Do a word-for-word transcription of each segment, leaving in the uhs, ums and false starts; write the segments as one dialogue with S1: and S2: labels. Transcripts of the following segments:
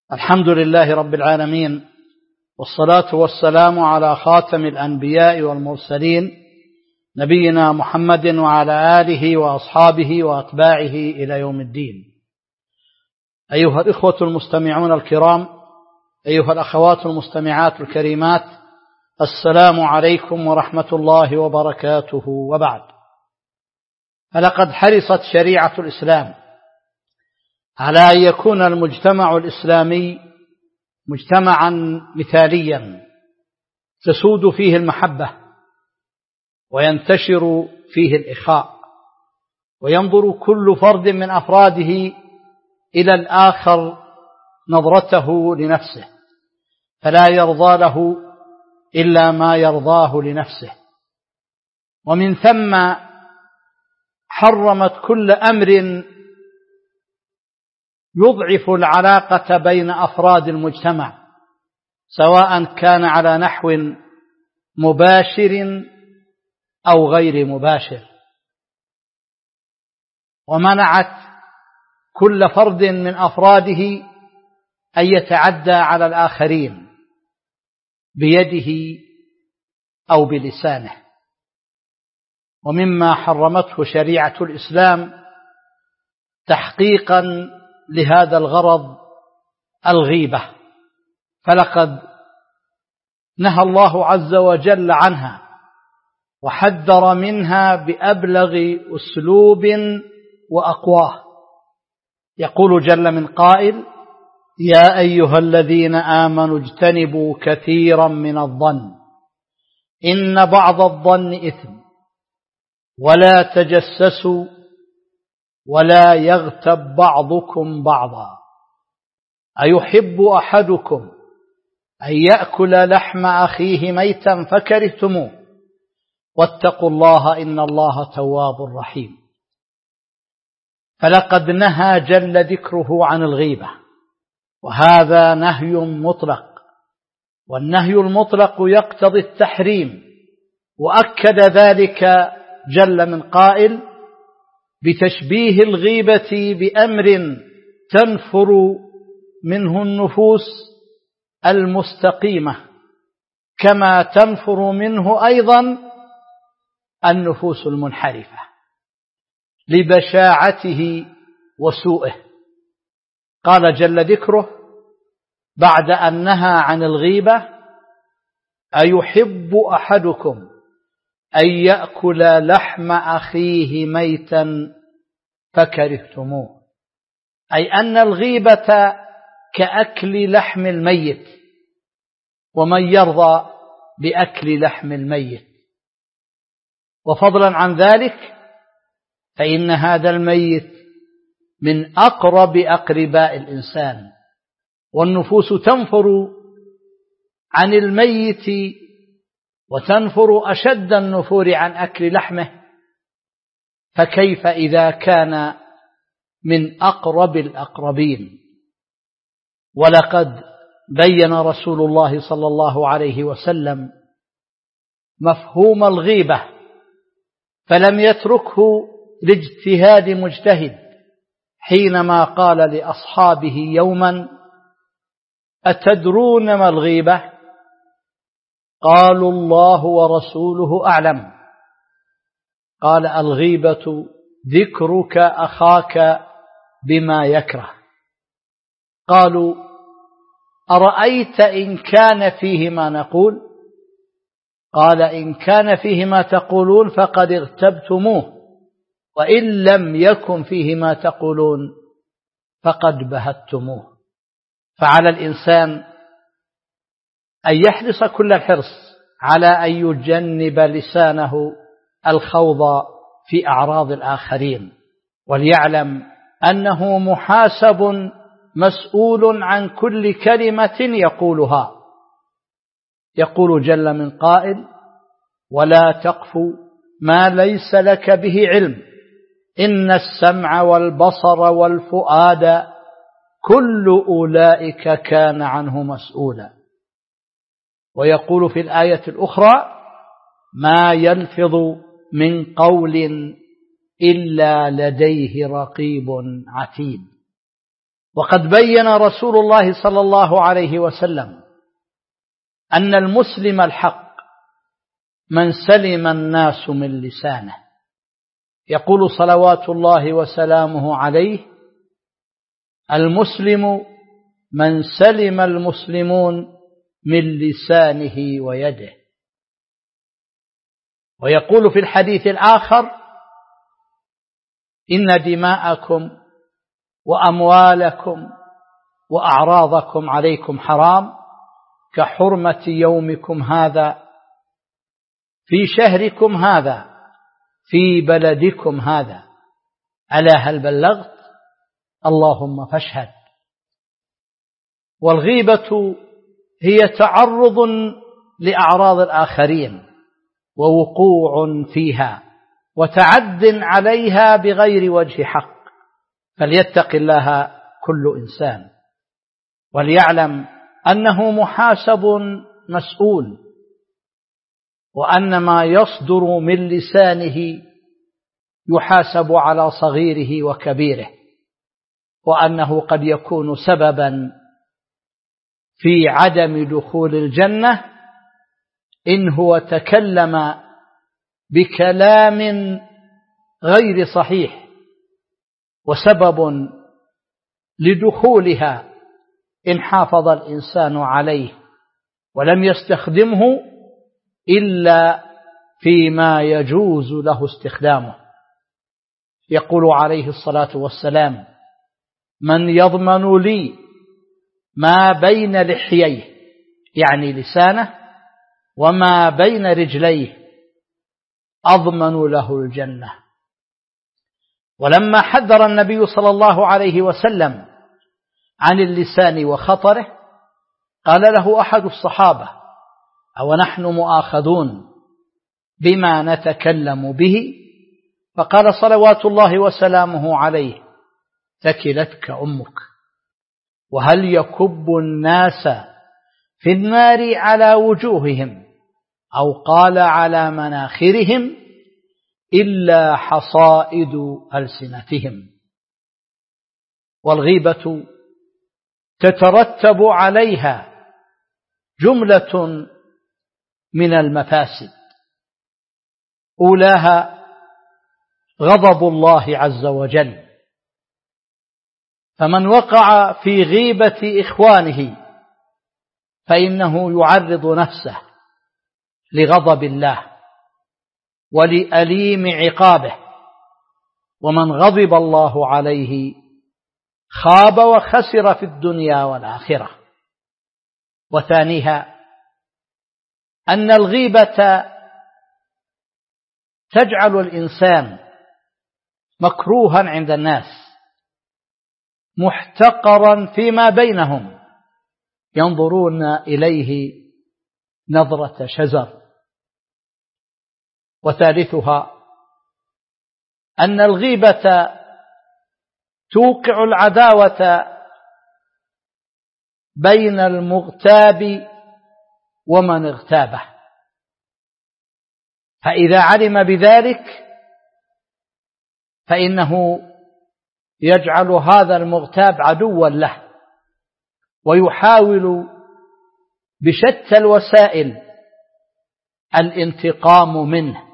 S1: الحمد لله رب العالمين، والصلاة والسلام على خاتم الأنبياء والمرسلين نبينا محمد وعلى آله وأصحابه وأتباعه إلى يوم الدين. أيها الإخوة المستمعون الكرام، أيها الأخوات المستمعات الكريمات، السلام عليكم ورحمة الله وبركاته. وبعد، فلقد حرصت شريعة الإسلام على أن يكون المجتمع الإسلامي مجتمعا مثاليا تسود فيه المحبة وينتشر فيه الإخاء، وينظر كل فرد من أفراده إلى الآخر نظرته لنفسه، فلا يرضى له إلا ما يرضاه لنفسه. ومن ثم حرمت كل أمر يضعف العلاقة بين أفراد المجتمع، سواء كان على نحو مباشر أو غير مباشر، ومنعت كل فرد من أفراده أن يتعدى على الآخرين بيده أو بلسانه. ومما حرمته شريعة الإسلام تحقيقا لهذا الغرض الغيبة، فلقد نهى الله عز وجل عنها وحذر منها بأبلغ أسلوب وأقواه. يقول جل من قائل: يا أيها الذين آمنوا اجتنبوا كثيرا من الظن إن بعض الظن إثم ولا تجسسوا ولا يغتب بعضكم بعضا أيحب أحدكم أن يأكل لحم أخيه ميتا فكرهتموه واتقوا الله إن الله تواب رحيم. فلقد نهى جل ذكره عن الغيبة، وهذا نهي مطلق، والنهي المطلق يقتضي التحريم، وأكد ذلك جل من قائل بتشبيه الغيبة بأمر تنفر منه النفوس المستقيمة، كما تنفر منه أيضا النفوس المنحرفة لبشاعته وسوءه. قال جل ذكره بعد أن نهى عن الغيبة: أيحب أحدكم أن يأكل لحم أخيه ميتا فكرهتموه، أي أن الغيبة كأكل لحم الميت، ومن يرضى بأكل لحم الميت؟ وفضلا عن ذلك فإن هذا الميت من أقرب أقرباء الإنسان، والنفوس تنفر عن الميت وتنفر أشد النفور عن أكل لحمه، فكيف إذا كان من أقرب الأقربين؟ ولقد بين رسول الله صلى الله عليه وسلم مفهوم الغيبة، فلم يتركه لاجتهاد مجتهد حينما قال لأصحابه يوما: أتدرون ما الغيبة؟ قالوا: الله ورسوله أعلم. قال: الغيبة ذكرك أخاك بما يكره. قالوا: أرأيت إن كان فيه ما نقول؟ قال: إن كان فيه ما تقولون فقد اغتبتموه، وإن لم يكن فيه ما تقولون فقد بهتموه. فعلى الإنسان أن يحرص كل الحرص على أن يجنب لسانه الخوض في أعراض الآخرين، وليعلم أنه محاسب مسؤول عن كل كلمة يقولها. يقول جل من قائل: ولا تقف ما ليس لك به علم إن السمع والبصر والفؤاد كل أولئك كان عنه مسؤولا. ويقول في الآية الأخرى: ما يلفظ من قول إلا لديه رقيب عتيد. وقد بين رسول الله صلى الله عليه وسلم أن المسلم الحق من سلم الناس من لسانه، يقول صلوات الله وسلامه عليه: المسلم من سلم المسلمون من لسانه ويده. ويقول في الحديث الآخر: إن دماءكم وأموالكم وأعراضكم عليكم حرام كحرمة يومكم هذا في شهركم هذا في بلدكم هذا. ألا هل بلغت؟ اللهم فاشهد. والغيبة هي تعرض لأعراض الآخرين ووقوع فيها وتعد عليها بغير وجه حق، فليتق الله كل إنسان وليعلم أنه محاسب مسؤول، وأن ما يصدر من لسانه يحاسب على صغيره وكبيره، وأنه قد يكون سببا في عدم دخول الجنة إن هو تكلم بكلام غير صحيح، وسبب لدخولها إن حافظ الإنسان عليه ولم يستخدمه إلا فيما يجوز له استخدامه. يقول عليه الصلاة والسلام: من يضمن لي ما بين لحييه، يعني لسانه، وما بين رجليه، أضمن له الجنة. ولما حذر النبي صلى الله عليه وسلم عن اللسان وخطره، قال له أحد الصحابة: أو نحن مؤاخذون بما نتكلم به؟ فقال صلوات الله وسلامه عليه: ثكلتك أمك. وهل يكب الناس في النار على وجوههم أو قال على مناخرهم إلا حصائد ألسنتهم. والغيبة تترتب عليها جملة من المفاسد، أولاها غضب الله عز وجل، فمن وقع في غيبة إخوانه فإنه يعرض نفسه لغضب الله ولأليم عقابه، ومن غضب الله عليه خاب وخسر في الدنيا والآخرة. وثانيها أن الغيبة تجعل الإنسان مكروها عند الناس، محتقرا فيما بينهم، ينظرون إليه نظرة شزر. وثالثها أن الغيبة توقع العداوة بين المغتاب ومن اغتابه، فإذا علم بذلك فإنه يجعل هذا المغتاب عدوا له، ويحاول بشتى الوسائل الانتقام منه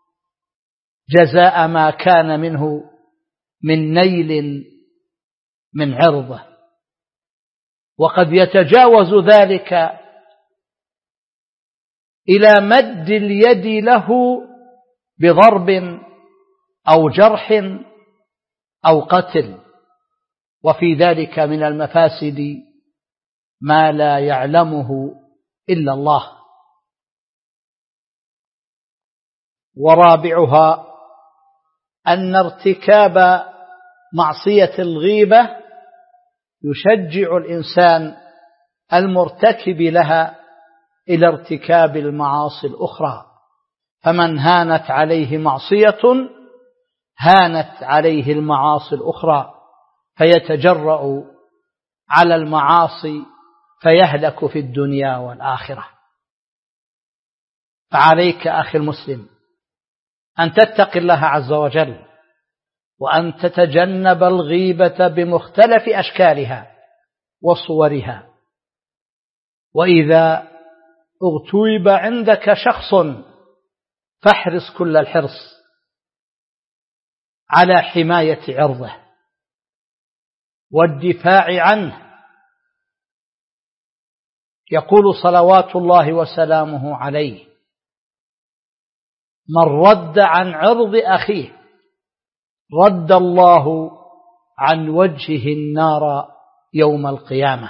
S1: جزاء ما كان منه من نيل من عرضه. وقد يتجاوز ذلك إلى مد اليد له بضرب أو جرح أو قتل، وفي ذلك من المفاسد ما لا يعلمه إلا الله. ورابعها أن ارتكاب معصية الغيبة يشجع الإنسان المرتكب لها إلى ارتكاب المعاصي الأخرى، فمن هانت عليه معصية هانت عليه المعاصي الأخرى، فيتجرأ على المعاصي فيهلك في الدنيا والآخرة. فعليك أخي المسلم أن تتقي الله عز وجل وأن تتجنب الغيبة بمختلف أشكالها وصورها. وإذا اغتيب عندك شخص فاحرص كل الحرص على حماية عرضه والدفاع عنه. يقول صلوات الله وسلامه عليه: من رد عن عرض أخيه رد الله عن وجهه النار يوم القيامة.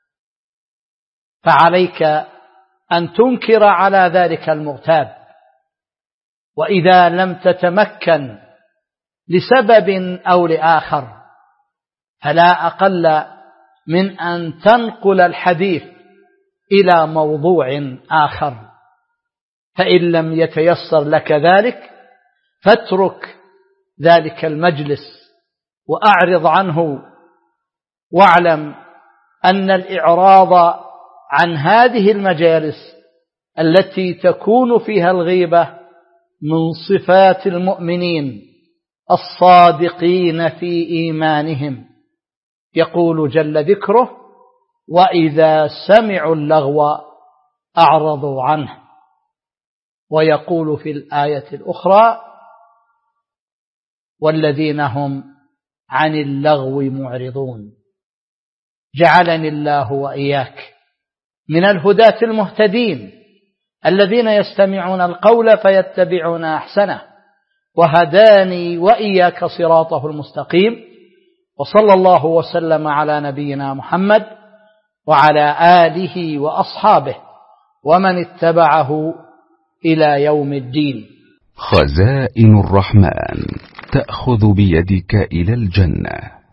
S1: فعليك أن تنكر على ذلك المغتاب، وإذا لم تتمكن لسبب أو لآخر فلا أقل من أن تنقل الحديث إلى موضوع آخر، فإن لم يتيسر لك ذلك فاترك ذلك المجلس وأعرض عنه، واعلم أن الإعراض عن هذه المجالس التي تكون فيها الغيبة من صفات المؤمنين الصادقين في إيمانهم. يقول جل ذكره: وإذا سمعوا اللغو أعرضوا عنه. ويقول في الآية الأخرى: والذين هم عن اللغو معرضون. جعلني الله وإياك من الهداة المهتدين الذين يستمعون القول فيتبعون أحسنه، وهداني وإياك صراطه المستقيم. وصلى الله وسلم على نبينا محمد وعلى آله وأصحابه ومن اتبعه إلى يوم الدين.
S2: خزائن الرحمن تأخذ بيدك إلى الجنة.